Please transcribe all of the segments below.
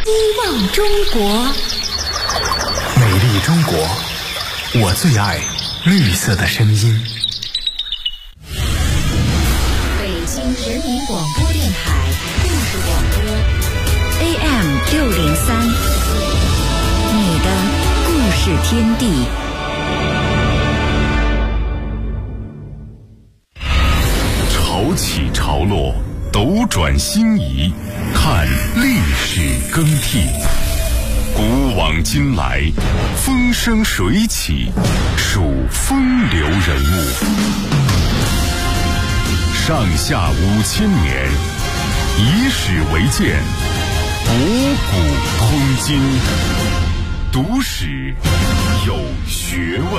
希望中国， 美丽中国，我最爱绿色的声音。 北京人民广播电台故事广播 AM603，你的故事天地。 潮起潮落，斗转星移，看历史更替。古往今来，风生水起，数风流人物。上下5000年，以史为鉴，博古通今，读史有学问。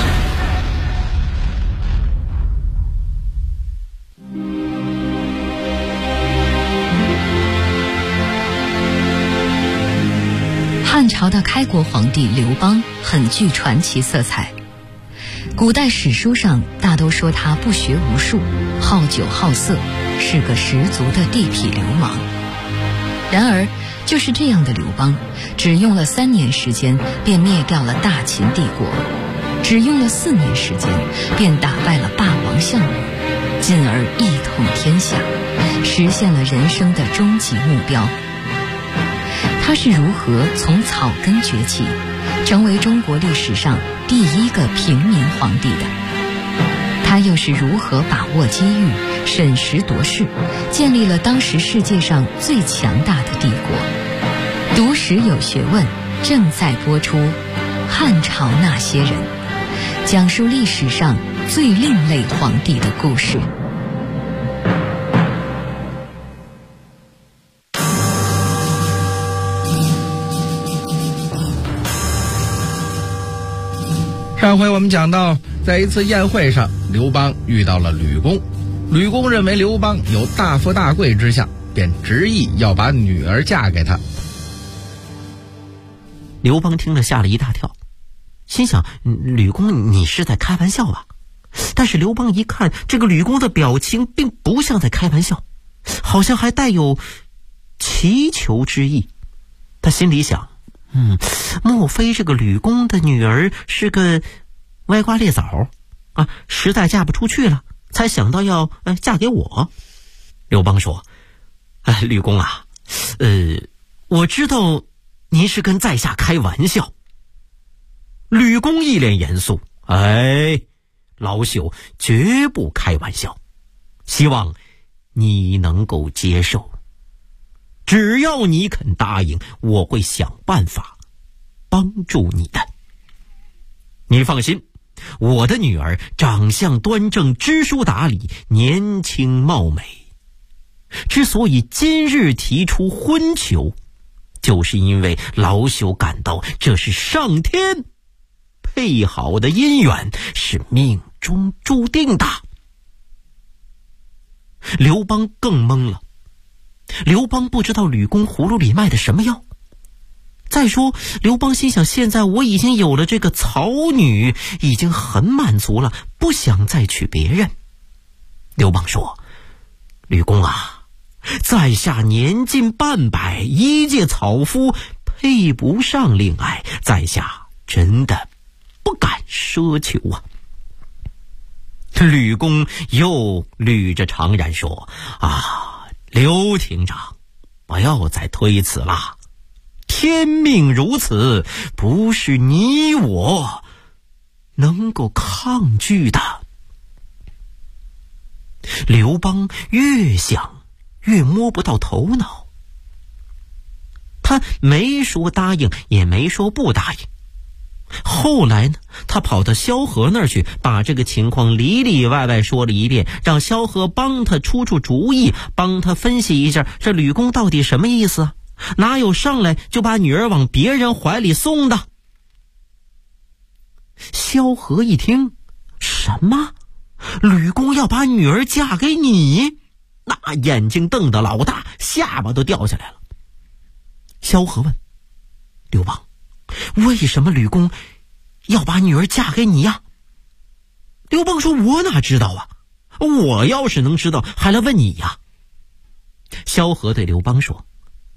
汉朝的开国皇帝刘邦很具传奇色彩，古代史书上大都说他不学无术，好酒好色，是个十足的地痞流氓。然而就是这样的刘邦，只用了3年时间便灭掉了大秦帝国，只用了4年时间便打败了霸王项羽，进而一统天下，实现了人生的终极目标。他是如何从草根崛起，成为中国历史上第一个平民皇帝的？他又是如何把握机遇，审时度势，建立了当时世界上最强大的帝国？读史有学问，正在播出《汉朝那些人》，讲述历史上最另类皇帝的故事。 上回我们讲到，在一次宴会上，刘邦遇到了吕公。吕公认为刘邦有大富大贵之相，便执意要把女儿嫁给他。 刘邦听了吓了一大跳，心想吕公你是在开玩笑吧？但是刘邦一看这个吕公的表情并不像在开玩笑，好像还带有祈求之意。他心里想，莫非这个吕公的女儿是个歪瓜裂枣啊？实在嫁不出去了，才想到要嫁给我。刘邦说：“吕公啊，我知道您是跟在下开玩笑。”吕公一脸严肃：“老朽绝不开玩笑，希望你能够接受。只要你肯答应，我会想办法帮助你的。你放心，我的女儿长相端正，知书达理，年轻貌美。之所以今日提出婚求，就是因为老朽感到这是上天配好的姻缘，是命中注定的。”刘邦更懵了。刘邦不知道吕公葫芦里卖的什么药。再说刘邦心想，现在我已经有了这个草女，已经很满足了，不想再娶别人。刘邦说：“吕公啊，在下年近半百，一介草夫，配不上令爱，在下真的不敢奢求啊。”吕公又捋着长髯说：“刘亭长，不要再推辞了，天命如此，不是你我能够抗拒的。”刘邦越想越摸不到头脑，他没说答应，也没说不答应。后来呢，他跑到萧何那儿去，把这个情况里里外外说了一遍，让萧何帮他出主意，帮他分析一下这吕公到底什么意思啊？哪有上来就把女儿往别人怀里送的？萧何一听，什么？吕公要把女儿嫁给你？那眼睛瞪得老大，下巴都掉下来了。萧何问刘邦：“为什么吕公要把女儿嫁给你呀？”刘邦说：“我哪知道啊？我要是能知道，还来问你呀。”萧何对刘邦说：“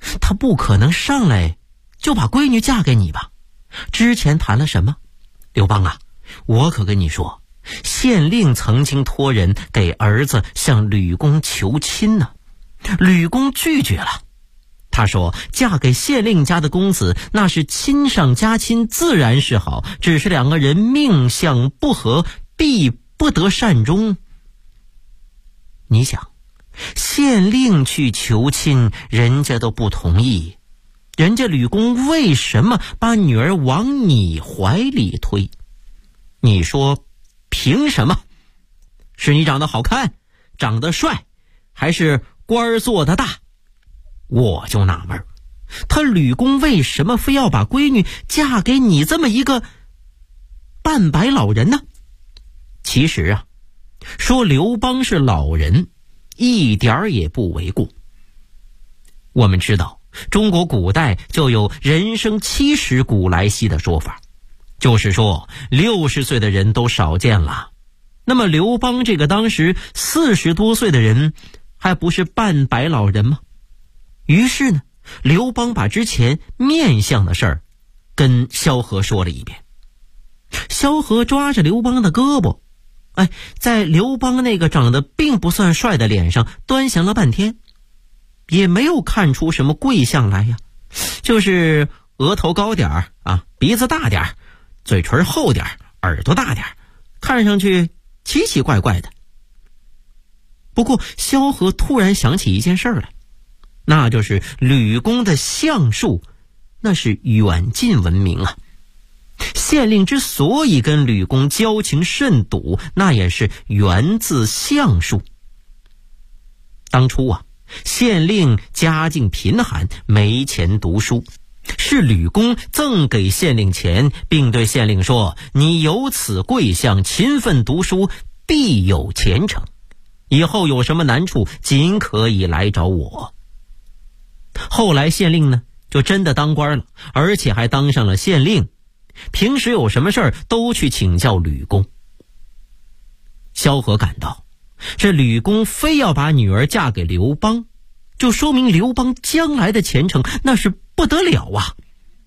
他不可能上来就把闺女嫁给你吧？之前谈了什么？刘邦啊，我可跟你说，县令曾经托人给儿子向吕公求亲呢，吕公拒绝了。他说嫁给县令家的公子，那是亲上加亲，自然是好，只是两个人命相不合，必不得善终。你想，县令去求亲，人家都不同意，人家吕公为什么把女儿往你怀里推？你说凭什么？是你长得好看，长得帅，还是官儿做得大？我就纳闷，他吕公为什么非要把闺女嫁给你这么一个半白老人呢？其实啊，说刘邦是老人一点儿也不为过。我们知道中国古代就有人生70古来稀的说法，就是说60岁的人都少见了。那么刘邦这个当时40多岁的人，还不是半白老人吗？于是呢，刘邦把之前面相的事儿跟萧何说了一遍。萧何抓着刘邦的胳膊，在刘邦那个长得并不算帅的脸上端详了半天，也没有看出什么贵相来呀，就是额头高点儿啊，鼻子大点儿，嘴唇厚点儿，耳朵大点儿，看上去奇奇怪怪的。不过萧何突然想起一件事来，那就是吕公的相术，那是远近闻名啊。县令之所以跟吕公交情甚笃，那也是源自相术。当初啊，县令家境贫寒，没钱读书，是吕公赠给县令钱，并对县令说，你有此贵相，勤奋读书，必有前程，以后有什么难处，尽可以来找我。后来县令呢，就真的当官了，而且还当上了县令，平时有什么事儿都去请教吕公。萧何感到，这吕公非要把女儿嫁给刘邦，就说明刘邦将来的前程那是不得了啊。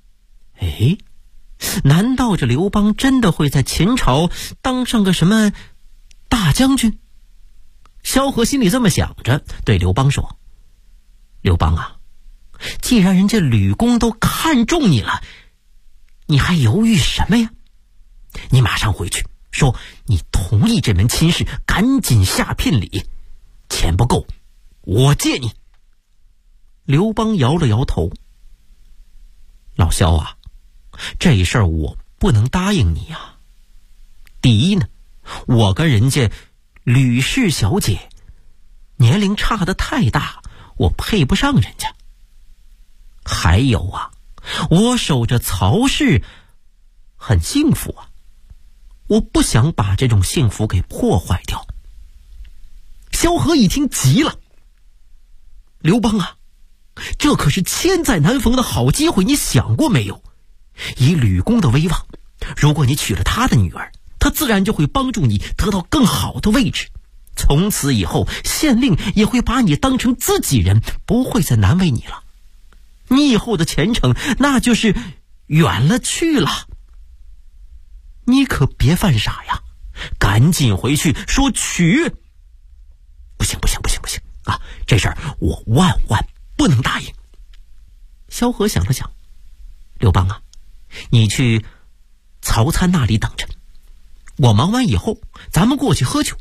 难道这刘邦真的会在秦朝当上个什么大将军？萧何心里这么想着，对刘邦说，刘邦啊，既然人家吕公都看中你了，你还犹豫什么呀？你马上回去说你同意这门亲事，赶紧下聘礼，钱不够我借你。刘邦摇了摇头，老萧啊，这事儿我不能答应你啊。第一呢，我跟人家吕氏小姐年龄差得太大，我配不上人家。还有啊，我守着曹氏很幸福啊，我不想把这种幸福给破坏掉。萧何一听急了，刘邦啊，这可是千载难逢的好机会，你想过没有？以吕公的威望，如果你娶了他的女儿，他自然就会帮助你得到更好的位置，从此以后县令也会把你当成自己人，不会再难为你了。你以后的前程那就是远了去了。你可别犯傻呀，赶紧回去说娶。不行啊，这事儿我万万不能答应。萧何想了想，刘邦啊，你去曹参那里等着，我忙完以后咱们过去喝酒。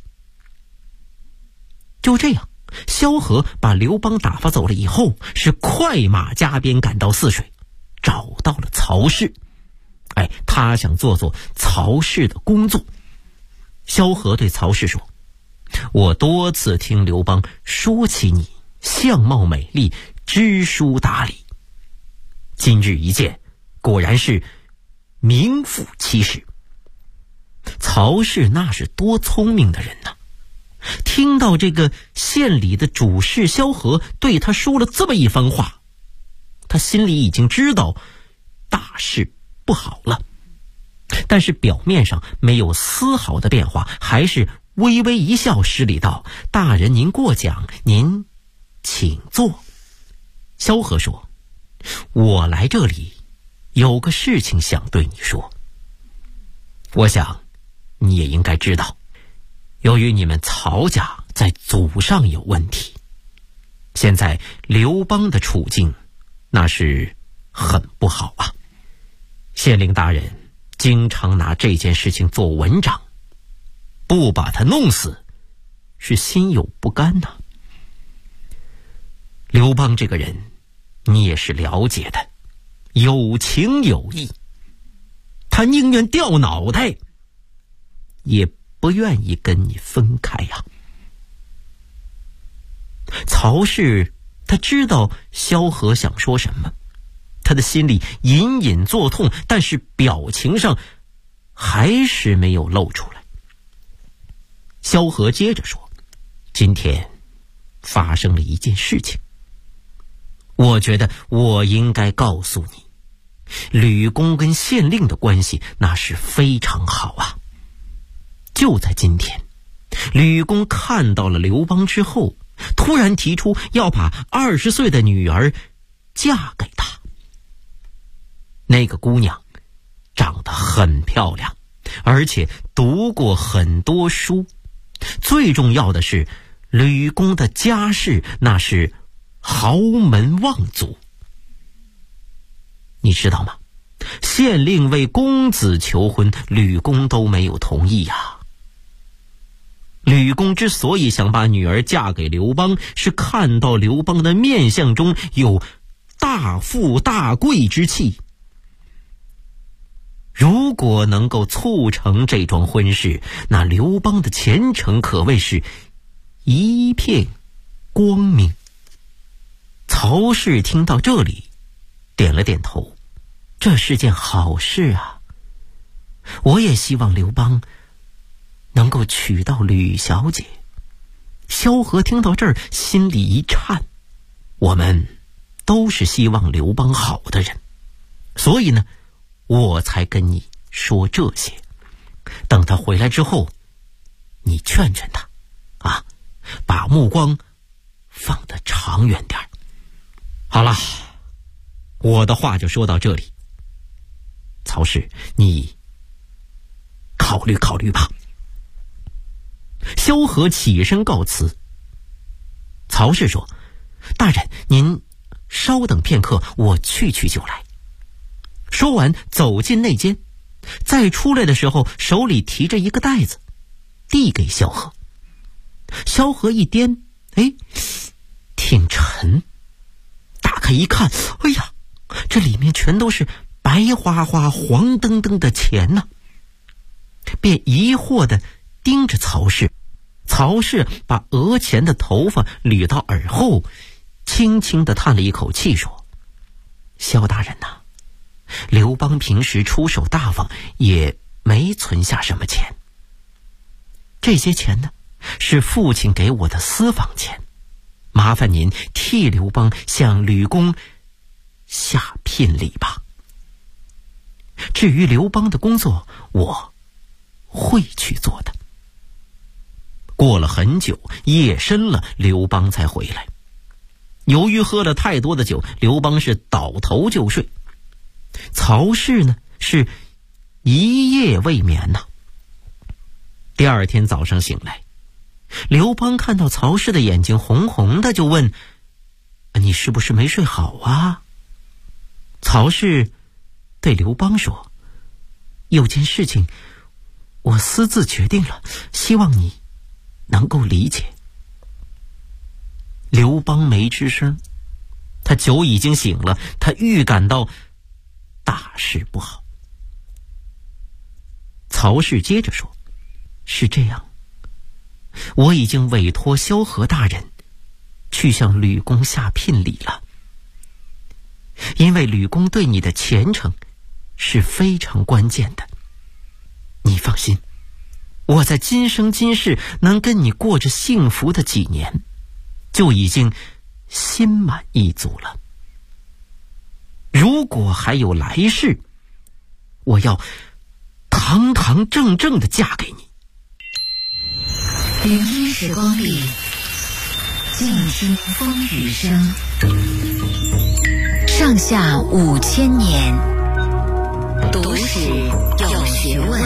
就这样，萧何把刘邦打发走了以后，是快马加鞭赶到泗水，找到了曹氏。他想做曹氏的工作。萧何对曹氏说，我多次听刘邦说起你相貌美丽，知书达理，今日一见，果然是名副其实。曹氏那是多聪明的人呐！听到这个县里的主事萧何对他说了这么一番话，他心里已经知道大事不好了，但是表面上没有丝毫的变化，还是微微一笑，施礼道：大人您过奖，您请坐。萧何说： 我来这里有个事情想对你说。我想你也应该知道，由于你们曹家在祖上有问题，现在刘邦的处境那是很不好啊。县令大人经常拿这件事情做文章，不把他弄死是心有不甘呐。刘邦这个人你也是了解的，有情有义，他宁愿掉脑袋也不愿意跟你分开呀。曹氏他知道萧何想说什么，他的心里隐隐作痛，但是表情上还是没有露出来。萧何接着说，今天发生了一件事情，我觉得我应该告诉你，吕公跟县令的关系那是非常好啊。就在今天，吕公看到了刘邦之后，突然提出要把20岁的女儿嫁给他。那个姑娘长得很漂亮，而且读过很多书，最重要的是吕公的家世那是豪门望族。你知道吗？县令为公子求婚，吕公都没有同意呀。吕公之所以想把女儿嫁给刘邦，是看到刘邦的面相中有大富大贵之气。如果能够促成这桩婚事，那刘邦的前程可谓是一片光明。曹氏听到这里点了点头，这是件好事啊，我也希望刘邦能够娶到吕小姐。萧何听到这儿心里一颤，我们都是希望刘邦好的人，所以呢我才跟你说这些。等他回来之后，你劝劝他啊，把目光放得长远点。好了，我的话就说到这里。曹氏，你考虑考虑吧。萧何起身告辞。曹氏说，大人您稍等片刻，我去就来。说完走进内间，再出来的时候手里提着一个袋子递给萧何。萧何一掂，挺沉，打开一看，哎呀，这里面全都是白花花黄澄澄的钱呐，便疑惑地盯着曹氏。曹氏把额前的头发捋到耳后，轻轻地叹了一口气说，萧大人呐，刘邦平时出手大方，也没存下什么钱。这些钱呢，是父亲给我的私房钱，麻烦您替刘邦向吕公下聘礼吧。至于刘邦的工作，我会去做的。过了很久，夜深了，刘邦才回来。由于喝了太多的酒，刘邦是倒头就睡。曹氏呢，是一夜未眠呐。第二天早上醒来，刘邦看到曹氏的眼睛红红的，就问，你是不是没睡好啊？曹氏对刘邦说，有件事情我私自决定了，希望你能够理解。刘邦没吱声，他酒已经醒了，他预感到大事不好。曹氏接着说，是这样，我已经委托萧何大人去向吕公下聘礼了，因为吕公对你的前程是非常关键的。你放心，我在今生今世能跟你过着幸福的几年，就已经心满意足了。如果还有来世，我要堂堂正正的嫁给你。 聆听时光里，静听风雨声。上上下5000年，读史有学问。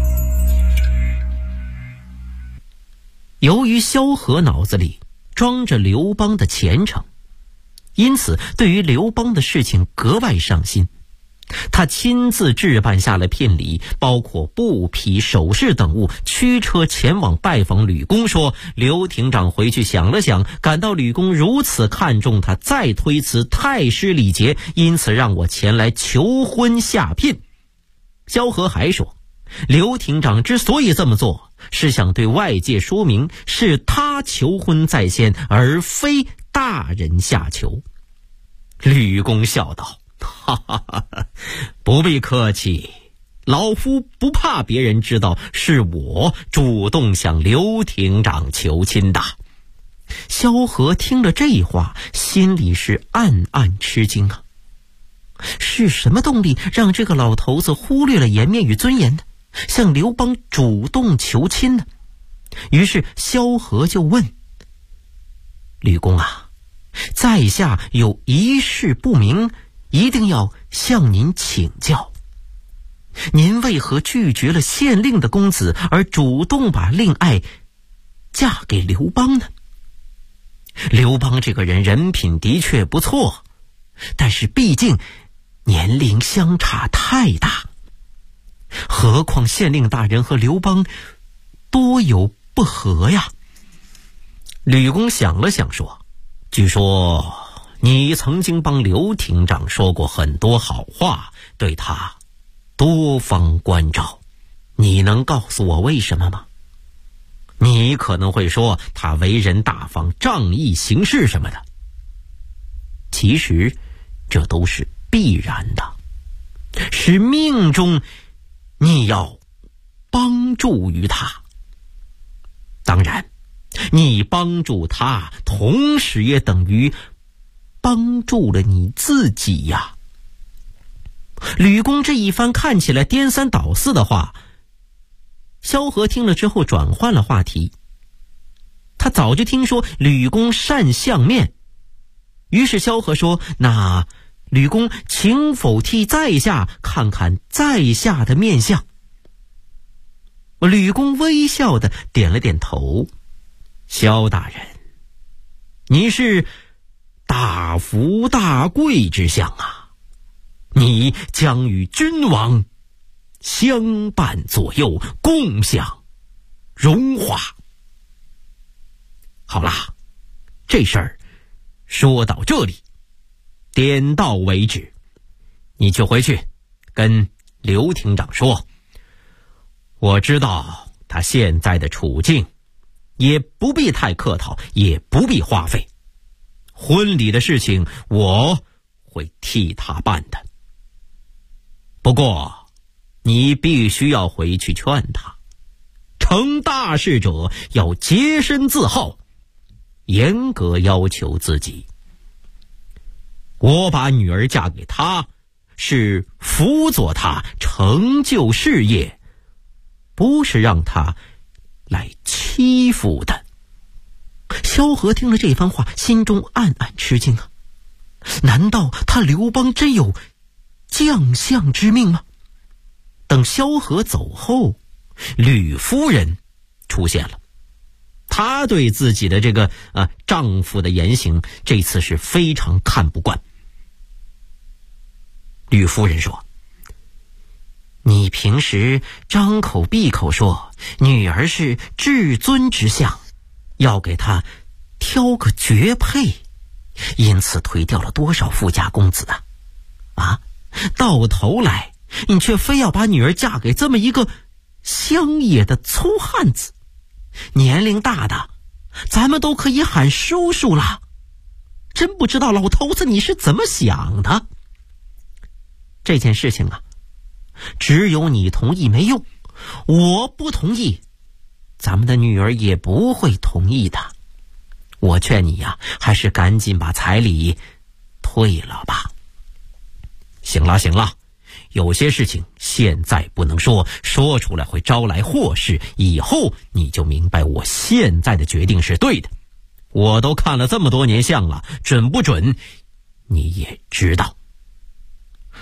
由于萧何脑子里装着刘邦的前程，因此对于刘邦的事情格外上心。他亲自置办下了聘礼，包括布匹、首饰等物，驱车前往拜访吕公，说刘亭长回去想了想，感到吕公如此看重他，再推辞太失礼节，因此让我前来求婚下聘。萧何还说，刘亭长之所以这么做，是想对外界说明是他求婚在先，而非大人下求。吕公笑道，哈哈哈哈，不必客气，老夫不怕别人知道是我主动向刘亭长求亲的。萧何听了这话，心里是暗暗吃惊啊。是什么动力让这个老头子忽略了颜面与尊严呢？向刘邦主动求亲呢？于是萧何就问，吕公啊，在下有一事不明，一定要向您请教。您为何拒绝了县令的公子，而主动把令爱嫁给刘邦呢？刘邦这个人品的确不错，但是毕竟年龄相差太大，何况县令大人和刘邦多有不和呀。吕公想了想说，据说你曾经帮刘亭长说过很多好话，对他多方关照，你能告诉我为什么吗？你可能会说他为人大方，仗义行事什么的，其实这都是必然的，是命中你要帮助于他。当然你帮助他，同时也等于帮助了你自己呀。吕公这一番看起来颠三倒四的话，萧何听了之后转换了话题。他早就听说吕公善相面，于是萧何说，那吕公请否替在下看看在下的面相。吕公微笑的点了点头，萧大人，你是大富大贵之相啊，你将与君王相伴左右，共享荣华。好啦，这事儿说到这里，点到为止。你就回去跟刘亭长说，我知道他现在的处境，也不必太客套，也不必花费。婚礼的事情我会替他办的，不过你必须要回去劝他，成大事者要洁身自好，严格要求自己。我把女儿嫁给他，是辅佐他成就事业，不是让他来欺负的。萧何听了这番话，心中暗暗吃惊啊！难道他刘邦真有将相之命吗？等萧何走后，吕夫人出现了。她对自己的这个丈夫的言行，这次是非常看不惯。吕夫人说，你平时张口闭口说女儿是至尊之相，要给她挑个绝配，因此推掉了多少富家公子啊！到头来你却非要把女儿嫁给这么一个乡野的粗汉子，年龄大的咱们都可以喊叔叔了，真不知道老头子你是怎么想的。这件事情啊，只有你同意没用，我不同意，咱们的女儿也不会同意的。我劝你呀，还是赶紧把彩礼退了吧。行了行了，有些事情现在不能说，说出来会招来祸事，以后你就明白我现在的决定是对的。我都看了这么多年相了，准不准你也知道。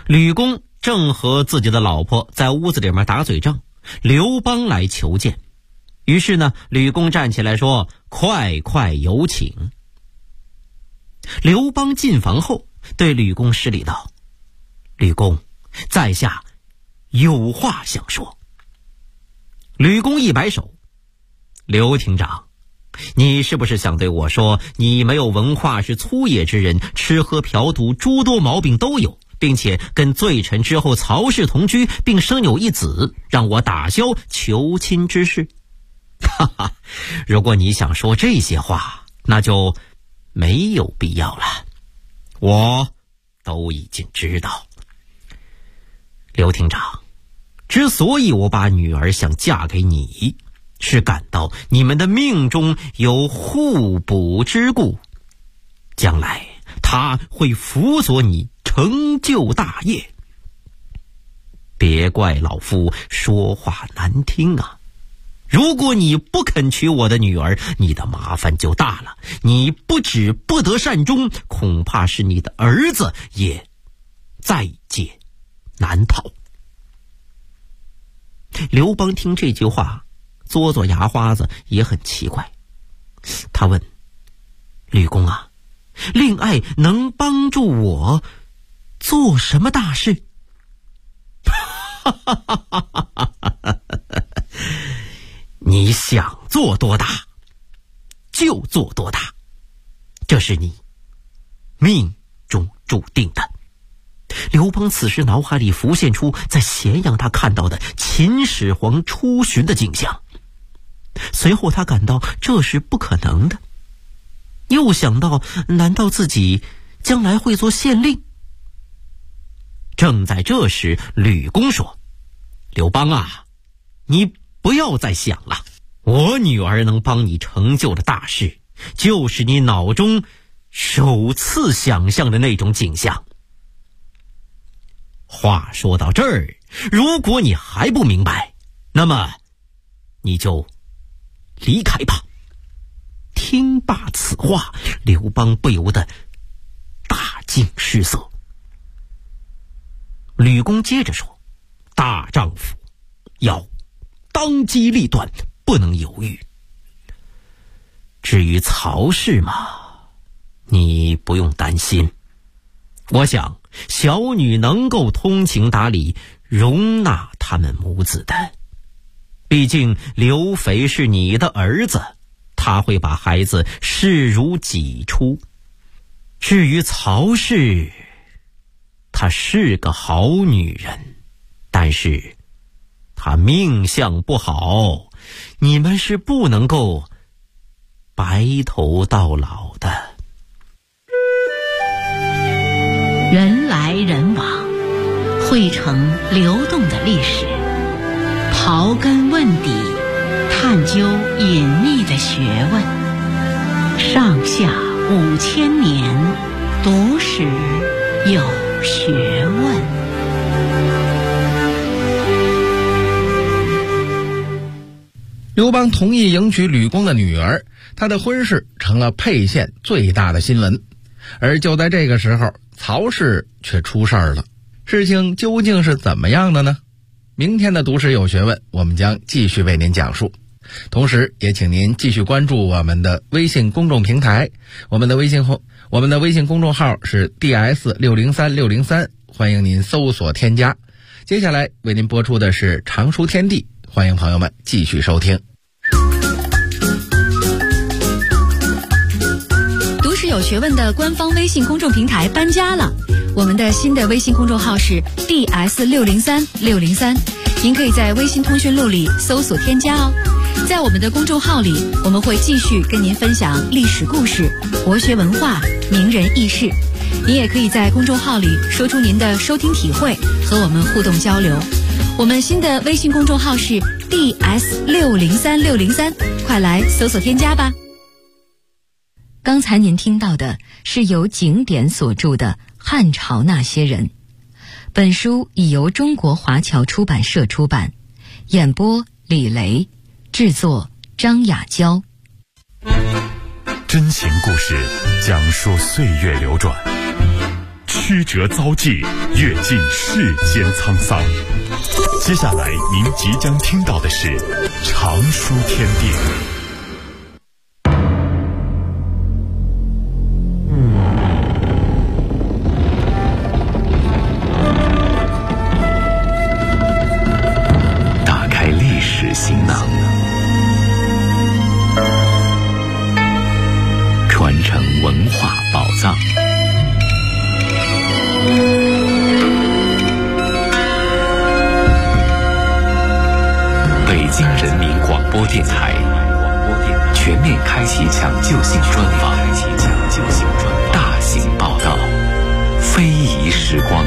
吕公正和自己的老婆在屋子里面打嘴仗，刘邦来求见。于是呢，吕公站起来说：“快快有请。”刘邦进房后对吕公施礼道：“吕公，在下有话想说。”吕公一摆手：“刘亭长，你是不是想对我说，你没有文化，是粗野之人，吃喝嫖赌诸多毛病都有，并且跟罪臣之后曹氏同居，并生有一子，让我打消求亲之事？哈哈，如果你想说这些话，那就没有必要了，我都已经知道。刘厅长，之所以我把女儿想嫁给你，是感到你们的命中有互补之故，将来他会辅佐你成就大业。别怪老夫说话难听啊！如果你不肯娶我的女儿，你的麻烦就大了，你不止不得善终，恐怕是你的儿子也在劫难逃。刘邦听这句话嘬嘬牙花子，也很奇怪。他问：“吕公啊，令爱能帮助我做什么大事？”你想做多大就做多大，这是你命中注定的。刘邦此时脑海里浮现出在咸阳他看到的秦始皇出巡的景象，随后他感到这是不可能的，又想到难道自己将来会做县令？正在这时，吕公说：“刘邦啊，你不要再想了，我女儿能帮你成就的大事，就是你脑中首次想象的那种景象。”话说到这儿，如果你还不明白，那么你就离开吧。听罢此话，刘邦不由得大惊失色。吕公接着说：“大丈夫要当机立断，不能犹豫。至于曹氏嘛，你不用担心，我想小女能够通情达理，容纳他们母子的。毕竟刘肥是你的儿子，他会把孩子视如己出。至于曹氏，她是个好女人，但是她命相不好，你们是不能够白头到老的。” 人来人往，汇成流动的历史，刨根问底，探究隐秘的学问。上下5000年，读史有学问。 刘邦同意迎娶吕公的女儿，他的婚事成了沛县最大的新闻。而就在这个时候，曹氏却出事儿了。事情究竟是怎么样的呢？明天的读史有学问，我们将继续为您讲述。同时也请您继续关注我们的微信公众平台，我们的微信公众号是 DS603603，欢迎您搜索添加。接下来为您播出的是常书天地，欢迎朋友们继续收听。 读史有学问的官方微信公众平台搬家了，我们的新的微信公众号是 DS603603，您可以在微信通讯录里搜索添加哦。在我们的公众号里，我们会继续跟您分享历史故事、国学文化、名人轶事。您也可以在公众号里说出您的收听体会，和我们互动交流。我们新的微信公众号是 DS603603，快来搜索添加吧。刚才您听到的是由景典所著的《汉朝那些人》，本书已由中国华侨出版社出版，演播李雷，制作张雅娇。 真情故事，讲述岁月流转， 曲折遭际，阅尽世间沧桑。接下来您即将听到的是常书天地。 打开历史行囊，传承文化宝藏。北京人民广播电台全面开启抢救性专访，大型报道，非遗时光。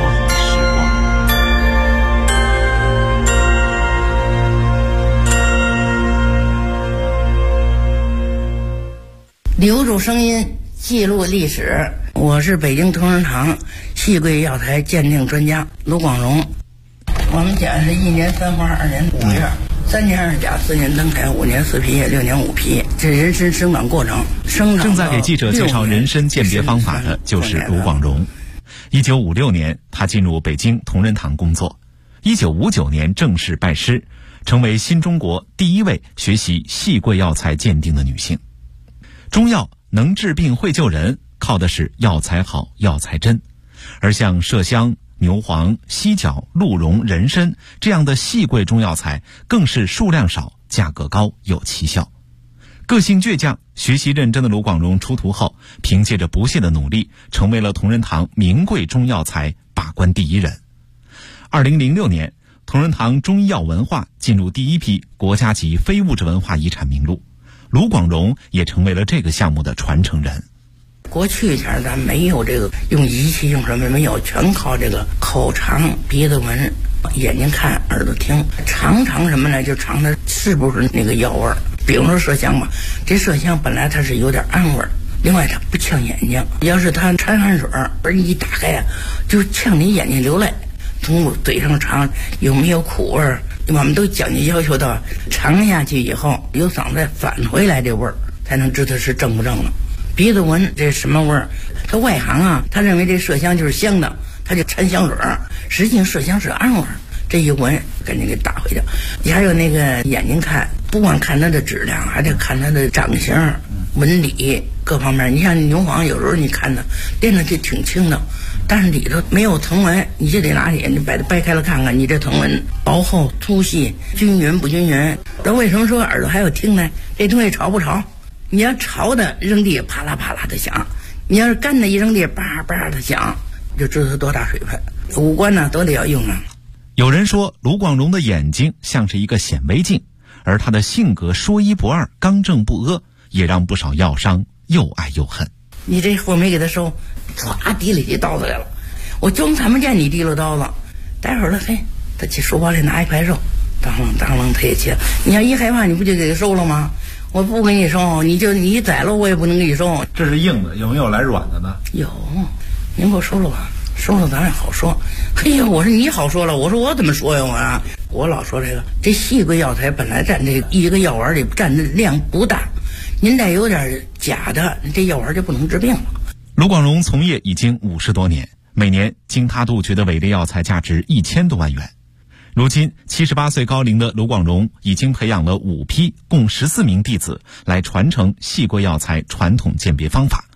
留住声音，记录历史。我是北京同仁堂细桂药材鉴定专家卢广荣。我们家是1年3花2年5月，3年2甲4年登台5年4批6年5批，这人参生长过程。 正在给记者介绍人参鉴别方法的就是卢广荣。1956年，他进入北京同仁堂工作。1959年正式拜师，成为新中国第一位学习细桂药材鉴定的女性。中药能治病会救人，靠的是药材好药材真，而像麝香、牛黄、犀角、鹿茸、人参这样的细桂中药材更是数量少、价格高、有奇效。个性倔强、学习认真的卢广荣出徒后，凭借着不懈的努力，成为了同仁堂名贵中药材把关第一人。2006年，同仁堂中医药文化进入第一批国家级非物质文化遗产名录，卢广荣也成为了这个项目的传承人。 过去前咱没有这个用仪器用什么没有，全靠这个口尝、鼻子闻、眼睛看、耳朵听，尝什么呢？就尝它是不是那个药味儿。比如说麝香吧，这麝香本来它是有点暗味儿，另外它不呛眼睛，要是它掺汗水儿一打开啊，就呛你眼睛流泪。从嘴上尝有没有苦味儿，我们都讲究要求到尝下去以后由嗓子返回来这味儿，才能知道是正不正了。鼻子闻这什么味儿？他外行啊，他认为这麝香就是香的，他就掺香水儿，实际上麝香是暗味儿。这一闻赶紧给打回去。你还有那个眼睛看，不光看它的质量，还得看它的长相、纹理各方面。你像牛黄，有时候你看它练的就挺轻的，但是里头没有藤纹，你就得拿起你把它掰开了看看，你这藤纹薄厚、粗细、均匀不均匀。那为什么说耳朵还要听呢？这东西潮不潮？你要潮的扔地啪啦啪啦的响，你要是干的一扔地叭叭的响，就知道它多大水分。五官呢都得要用啊。 有人说卢广荣的眼睛像是一个显微镜，而他的性格说一不二、刚正不阿，也让不少药商又爱又恨。 你这货没给他收，唰提了起刀子来了，我就看不见你提了刀子。待会儿了，嘿，他去书包里拿一块肉，当啷当啷他也切。你要一害怕，你不就给他收了吗？我不给你收，你宰了我也不能给你收。 这是硬的，有没有来软的呢？ 有，您给我收了吧，收了咱也好说。嘿呀，我说你好说了，我说我怎么说呀我老说这细桂药材本来占这一个药丸里占的量不大，您再有点假的，这药丸就不能治病了。 卢广荣从业已经50多年，每年经他杜绝的伪劣药材价值1000多万元。如今78岁高龄的卢广荣已经培养了5批共14名弟子来传承细桂药材传统鉴别方法，